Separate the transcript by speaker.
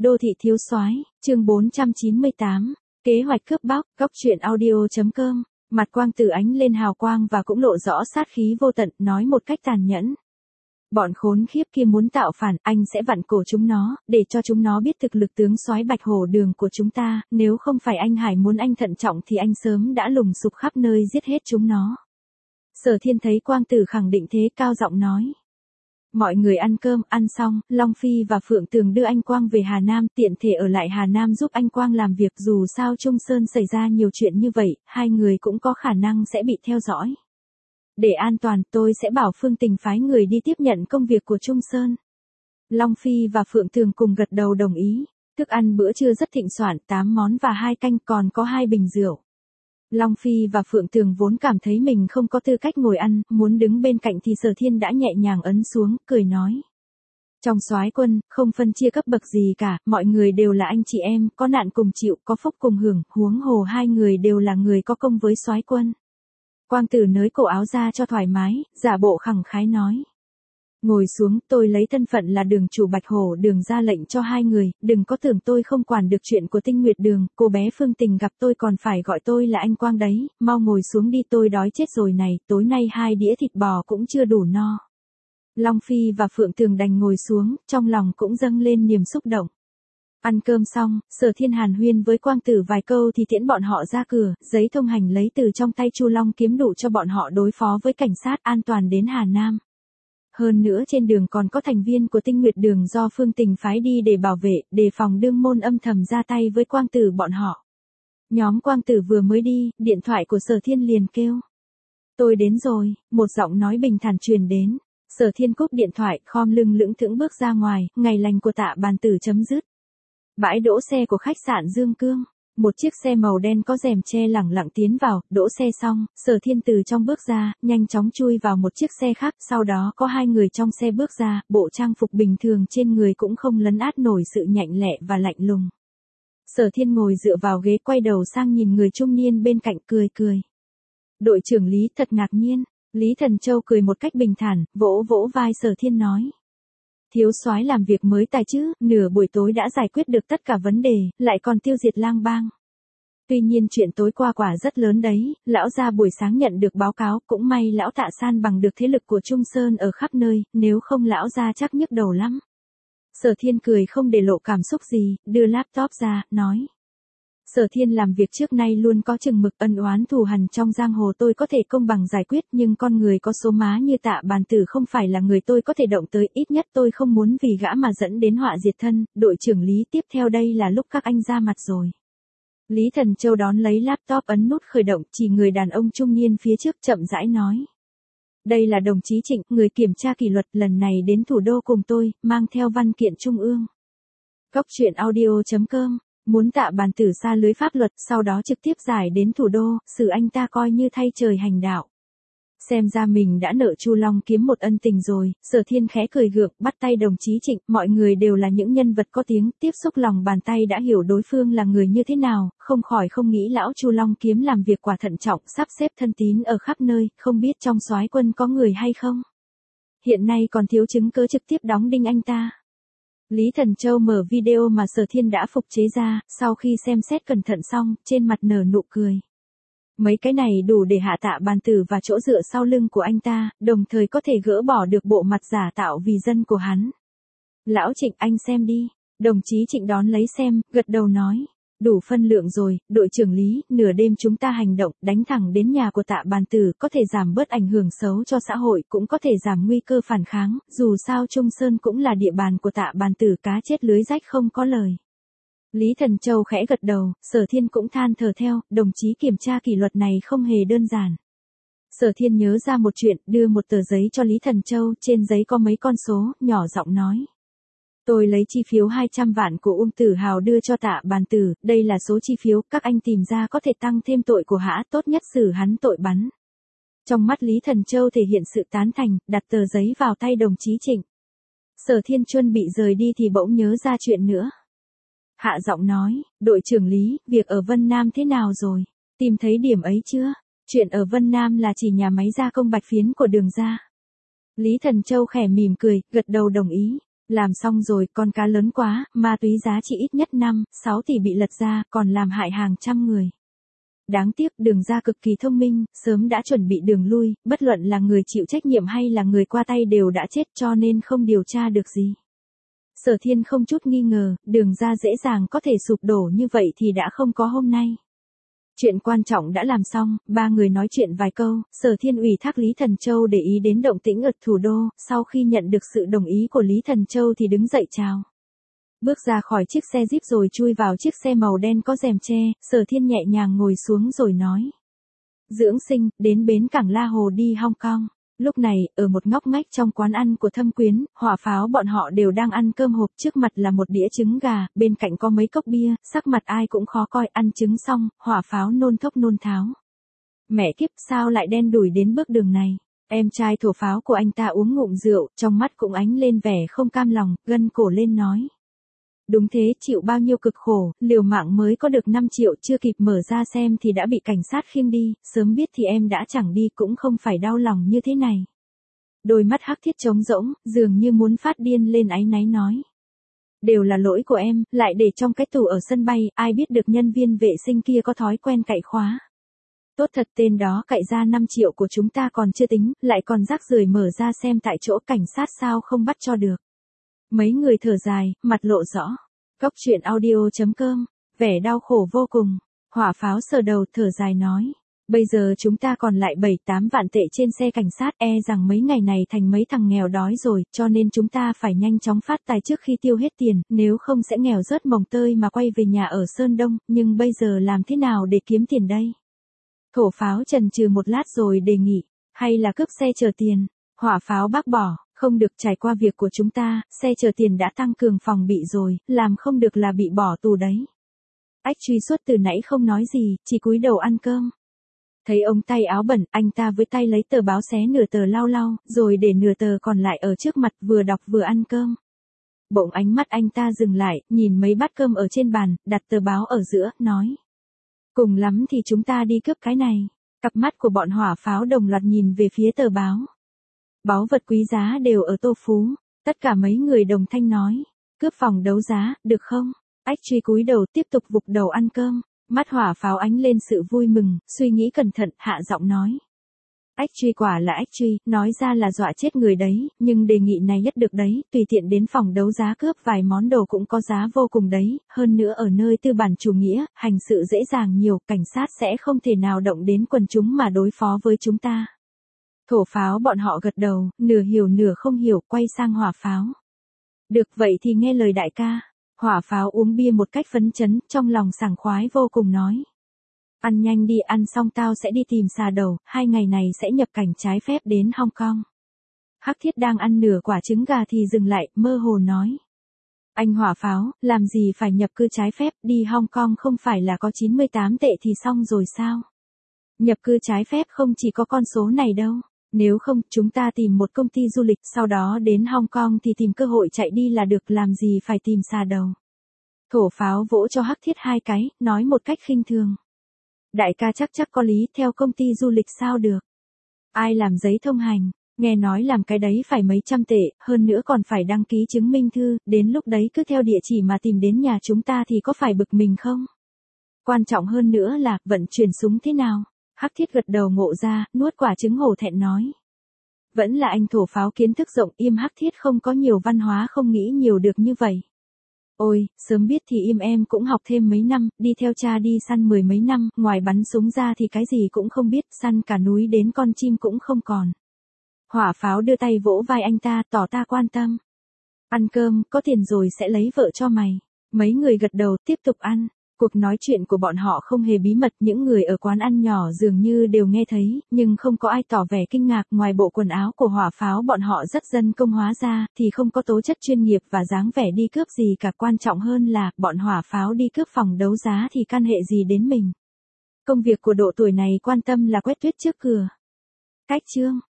Speaker 1: Đô thị thiếu soái, chương 498, kế hoạch cướp bóc, góc truyện audio.com. Mặt Quang Tử ánh lên hào quang và cũng lộ rõ sát khí vô tận, nói một cách tàn nhẫn. Bọn khốn khiếp kia muốn tạo phản, anh sẽ vặn cổ chúng nó, để cho chúng nó biết thực lực tướng soái Bạch Hổ Đường của chúng ta, nếu không phải anh Hải muốn anh thận trọng thì anh sớm đã lùng sục khắp nơi giết hết chúng nó. Sở Thiên thấy Quang Tử khẳng định thế, cao giọng nói. Mọi người ăn cơm, ăn xong, Long Phi và Phượng Tường đưa anh Quang về Hà Nam, tiện thể ở lại Hà Nam giúp anh Quang làm việc, dù sao Trung Sơn xảy ra nhiều chuyện như vậy, hai người cũng có khả năng sẽ bị theo dõi. Để an toàn, tôi sẽ bảo Phương Tình phái người đi tiếp nhận công việc của Trung Sơn. Long Phi và Phượng Tường cùng gật đầu đồng ý. Thức ăn bữa trưa rất thịnh soạn, 8 món và 2 canh, còn có 2 bình rượu. Long Phi và Phượng Tường vốn cảm thấy mình không có tư cách ngồi ăn, muốn đứng bên cạnh thì Sở Thiên đã nhẹ nhàng ấn xuống, cười nói. Trong soái quân, không phân chia cấp bậc gì cả, mọi người đều là anh chị em, có nạn cùng chịu, có phúc cùng hưởng, huống hồ hai người đều là người có công với soái quân. Quang Tử nới cổ áo ra cho thoải mái, giả bộ khẳng khái nói. Ngồi xuống, tôi lấy thân phận là đường chủ Bạch Hổ Đường ra lệnh cho hai người, đừng có tưởng tôi không quản được chuyện của Tinh Nguyệt Đường, cô bé Phương Tình gặp tôi còn phải gọi tôi là anh Quang đấy, mau ngồi xuống đi, tôi đói chết rồi này, tối nay 2 đĩa thịt bò cũng chưa đủ no. Long Phi và Phượng Tường đành ngồi xuống, trong lòng cũng dâng lên niềm xúc động. Ăn cơm xong, Sở Thiên hàn huyên với Quang Tử vài câu thì tiễn bọn họ ra cửa, giấy thông hành lấy từ trong tay Chu Long Kiếm đủ cho bọn họ đối phó với cảnh sát, an toàn đến Hà Nam. Hơn nữa trên đường còn có thành viên của Tinh Nguyệt Đường do Phương Tình phái đi để bảo vệ, đề phòng đương môn âm thầm ra tay với Quang Tử bọn họ. Nhóm Quang Tử vừa mới đi, điện thoại của Sở Thiên liền kêu. Tôi đến rồi, một giọng nói bình thản truyền đến. Sở Thiên cúp điện thoại, khom lưng lững thững bước ra ngoài, ngày lành của Tạ Bàn Tử chấm dứt. Bãi đỗ xe của khách sạn Dương Cương. Một chiếc xe màu đen có rèm che lẳng lặng tiến vào, đỗ xe xong, Sở Thiên từ trong bước ra, nhanh chóng chui vào một chiếc xe khác, sau đó có 2 người trong xe bước ra, bộ trang phục bình thường trên người cũng không lấn át nổi sự nhạnh lẹ và lạnh lùng. Sở Thiên ngồi dựa vào ghế quay đầu sang nhìn người trung niên bên cạnh cười cười. Đội trưởng Lý thật ngạc nhiên, Lý Thần Châu cười một cách bình thản, vỗ vỗ vai Sở Thiên nói. Thiếu soái làm việc mới tài chứ, nửa buổi tối đã giải quyết được tất cả vấn đề, lại còn tiêu diệt lang bang. Tuy nhiên chuyện tối qua quả rất lớn đấy, lão gia buổi sáng nhận được báo cáo, cũng may lão Tạ san bằng được thế lực của Trung Sơn ở khắp nơi, nếu không lão gia chắc nhức đầu lắm. Sở Thiên cười không để lộ cảm xúc gì, đưa laptop ra, nói. Sở Thiên làm việc trước nay luôn có chừng mực, ân oán thù hằn trong giang hồ tôi có thể công bằng giải quyết, nhưng con người có số má như Tạ Bàn Tử không phải là người tôi có thể động tới, ít nhất tôi không muốn vì gã mà dẫn đến họa diệt thân. Đội trưởng Lý, tiếp theo đây là lúc các anh ra mặt rồi. Lý Thần Châu đón lấy laptop, ấn nút khởi động, chỉ người đàn ông trung niên phía trước, chậm rãi nói. Đây là đồng chí Trịnh, người kiểm tra kỷ luật, lần này đến thủ đô cùng tôi, mang theo văn kiện trung ương. Góc truyện audio.com. Muốn Tạ Bàn Tử xa lưới pháp luật, sau đó trực tiếp giải đến thủ đô, xử anh ta coi như thay trời hành đạo. Xem ra mình đã nợ Chu Long Kiếm một ân tình rồi. Sở Thiên khẽ cười gượng, bắt tay đồng chí Trịnh, mọi người đều là những nhân vật có tiếng, tiếp xúc lòng bàn tay đã hiểu đối phương là người như thế nào, không khỏi không nghĩ lão Chu Long Kiếm làm việc quả thận trọng, sắp xếp thân tín ở khắp nơi, không biết trong soái quân có người hay không. Hiện nay còn thiếu chứng cứ trực tiếp đóng đinh anh ta. Lý Thần Châu mở video mà Sở Thiên đã phục chế ra, sau khi xem xét cẩn thận xong, trên mặt nở nụ cười. Mấy cái này đủ để hạ Tạ Bàn Tử và chỗ dựa sau lưng của anh ta, đồng thời có thể gỡ bỏ được bộ mặt giả tạo vì dân của hắn. Lão Trịnh, anh xem đi. Đồng chí Trịnh đón lấy xem, gật đầu nói. Đủ phân lượng rồi, đội trưởng Lý, nửa đêm chúng ta hành động, đánh thẳng đến nhà của Tạ Bàn Tử, có thể giảm bớt ảnh hưởng xấu cho xã hội, cũng có thể giảm nguy cơ phản kháng, dù sao Trung Sơn cũng là địa bàn của Tạ Bàn Tử, cá chết lưới rách không có lời. Lý Thần Châu khẽ gật đầu, Sở Thiên cũng than thở theo, đồng chí kiểm tra kỷ luật này không hề đơn giản. Sở Thiên nhớ ra một chuyện, đưa một tờ giấy cho Lý Thần Châu, trên giấy có mấy con số, nhỏ giọng nói. Tôi lấy chi phiếu 200 vạn của Tử Hào đưa cho Tạ Bàn Tử, đây là số chi phiếu, các anh tìm ra có thể tăng thêm tội của hã, tốt nhất xử hắn tội bắn. Trong mắt Lý Thần Châu thể hiện sự tán thành, đặt tờ giấy vào tay đồng chí Trịnh. Sở Thiên chuẩn bị rời đi thì bỗng nhớ ra chuyện nữa. Hạ giọng nói, đội trưởng Lý, việc ở Vân Nam thế nào rồi? Tìm thấy điểm ấy chưa? Chuyện ở Vân Nam là chỉ nhà máy gia công bạch phiến của Đường gia. Lý Thần Châu khẽ mỉm cười, gật đầu đồng ý. Làm xong rồi, con cá lớn quá, ma túy giá trị ít nhất 5-6 tỷ bị lật ra, còn làm hại hàng trăm người. Đáng tiếc Đường Gia cực kỳ thông minh, sớm đã chuẩn bị đường lui, bất luận là người chịu trách nhiệm hay là người qua tay đều đã chết cho nên không điều tra được gì. Sở Thiên không chút nghi ngờ, Đường Gia dễ dàng có thể sụp đổ như vậy thì đã không có hôm nay. Chuyện quan trọng đã làm xong, ba người nói chuyện vài câu, Sở Thiên ủy thác Lý Thần Châu để ý đến động tĩnh ở thủ đô, sau khi nhận được sự đồng ý của Lý Thần Châu thì đứng dậy chào. Bước ra khỏi chiếc xe Jeep rồi chui vào chiếc xe màu đen có rèm che, Sở Thiên nhẹ nhàng ngồi xuống rồi nói. Dưỡng sinh, đến bến cảng La Hồ đi Hong Kong. Lúc này, ở một ngóc ngách trong quán ăn của Thâm Quyến, Hỏa Pháo bọn họ đều đang ăn cơm hộp, trước mặt là một đĩa trứng gà, bên cạnh có mấy cốc bia, sắc mặt ai cũng khó coi, ăn trứng xong, Hỏa Pháo nôn thốc nôn tháo. Mẹ kiếp, sao lại đen đủi đến bước đường này? Em trai Thổ Pháo của anh ta uống ngụm rượu, trong mắt cũng ánh lên vẻ không cam lòng, gân cổ lên nói. Đúng thế, chịu bao nhiêu cực khổ, liều mạng mới có được 5 triệu, chưa kịp mở ra xem thì đã bị cảnh sát khiêng đi, sớm biết thì em đã chẳng đi, cũng không phải đau lòng như thế này. Đôi mắt Hắc Thiết trống rỗng, dường như muốn phát điên lên, áy náy nói. Đều là lỗi của em, lại để trong cái tủ ở sân bay, ai biết được nhân viên vệ sinh kia có thói quen cậy khóa. Tốt thật, tên đó cậy ra 5 triệu của chúng ta còn chưa tính, lại còn rác rưởi mở ra xem tại chỗ, cảnh sát sao không bắt cho được. Mấy người thở dài, mặt lộ rõ. Góc truyện audio.com, vẻ đau khổ vô cùng. Hỏa Pháo sờ đầu thở dài nói. Bây giờ chúng ta còn lại 7-8 vạn tệ trên xe cảnh sát, e rằng mấy ngày này thành mấy thằng nghèo đói rồi, cho nên chúng ta phải nhanh chóng phát tài trước khi tiêu hết tiền, nếu không sẽ nghèo rớt mồng tơi mà quay về nhà ở Sơn Đông, nhưng bây giờ làm thế nào để kiếm tiền đây? Thổ Pháo chần chừ một lát rồi đề nghị, hay là cướp xe chở tiền? Hỏa Pháo bác bỏ. Không được, trải qua việc của chúng ta, xe chở tiền đã tăng cường phòng bị rồi, làm không được là bị bỏ tù đấy. Ách truy xuất từ nãy không nói gì, chỉ cúi đầu ăn cơm. Thấy ông tay áo bẩn, anh ta với tay lấy tờ báo xé nửa tờ lau lau, rồi để nửa tờ còn lại ở trước mặt vừa đọc vừa ăn cơm. Bỗng ánh mắt anh ta dừng lại, nhìn mấy bát cơm ở trên bàn, đặt tờ báo ở giữa, nói. Cùng lắm thì chúng ta đi cướp cái này. Cặp mắt của bọn Hỏa Pháo đồng loạt nhìn về phía tờ báo. Báu vật quý giá đều ở Tô Phú, tất cả mấy người đồng thanh nói, cướp phòng đấu giá, được không? Ách truy cúi đầu tiếp tục vục đầu ăn cơm, mắt Hỏa Pháo ánh lên sự vui mừng, suy nghĩ cẩn thận, hạ giọng nói. Ách truy quả là ách truy, nói ra là dọa chết người đấy, nhưng đề nghị này nhất được đấy, tùy tiện đến phòng đấu giá cướp vài món đồ cũng có giá vô cùng đấy, hơn nữa ở nơi tư bản chủ nghĩa, hành sự dễ dàng nhiều, cảnh sát sẽ không thể nào động đến quần chúng mà đối phó với chúng ta. Thổ Pháo bọn họ gật đầu, nửa hiểu nửa không hiểu, quay sang Hỏa Pháo. Được vậy thì nghe lời đại ca. Hỏa Pháo uống bia một cách phấn chấn, trong lòng sảng khoái vô cùng nói. Ăn nhanh đi, ăn xong tao sẽ đi tìm xà đầu, 2 ngày này sẽ nhập cảnh trái phép đến Hong Kong. Hắc Thiết đang ăn nửa quả trứng gà thì dừng lại, mơ hồ nói. Anh Hỏa Pháo, làm gì phải nhập cư trái phép, đi Hong Kong không phải là có 98 tệ thì xong rồi sao? Nhập cư trái phép không chỉ có con số này đâu. Nếu không, chúng ta tìm một công ty du lịch, sau đó đến Hong Kong thì tìm cơ hội chạy đi là được, làm gì phải tìm xà đầu. Thổ Pháo vỗ cho Hắc Thiết 2 cái, nói một cách khinh thường. Đại ca chắc có lý, theo công ty du lịch sao được. Ai làm giấy thông hành, nghe nói làm cái đấy phải mấy trăm tệ, hơn nữa còn phải đăng ký chứng minh thư, đến lúc đấy cứ theo địa chỉ mà tìm đến nhà chúng ta thì có phải bực mình không? Quan trọng hơn nữa là, vận chuyển súng thế nào? Hắc Thiết gật đầu ngộ ra, nuốt quả trứng hổ thẹn nói. Vẫn là anh Thổ Pháo kiến thức rộng, im Hắc Thiết không có nhiều văn hóa, không nghĩ nhiều được như vậy. Ôi, sớm biết thì im em cũng học thêm mấy năm, đi theo cha đi săn 10 mấy năm, ngoài bắn súng ra thì cái gì cũng không biết, săn cả núi đến con chim cũng không còn. Hỏa Pháo đưa tay vỗ vai anh ta, tỏ ta quan tâm. Ăn cơm, có tiền rồi sẽ lấy vợ cho mày. Mấy người gật đầu, tiếp tục ăn. Cuộc nói chuyện của bọn họ không hề bí mật, những người ở quán ăn nhỏ dường như đều nghe thấy, nhưng không có ai tỏ vẻ kinh ngạc, ngoài bộ quần áo của Hỏa Pháo bọn họ rất dân công hóa ra, thì không có tố chất chuyên nghiệp và dáng vẻ đi cướp gì cả, quan trọng hơn là, bọn Hỏa Pháo đi cướp phòng đấu giá thì can hệ gì đến mình. Công việc của độ tuổi này quan tâm là quét tuyết trước cửa. Cách chương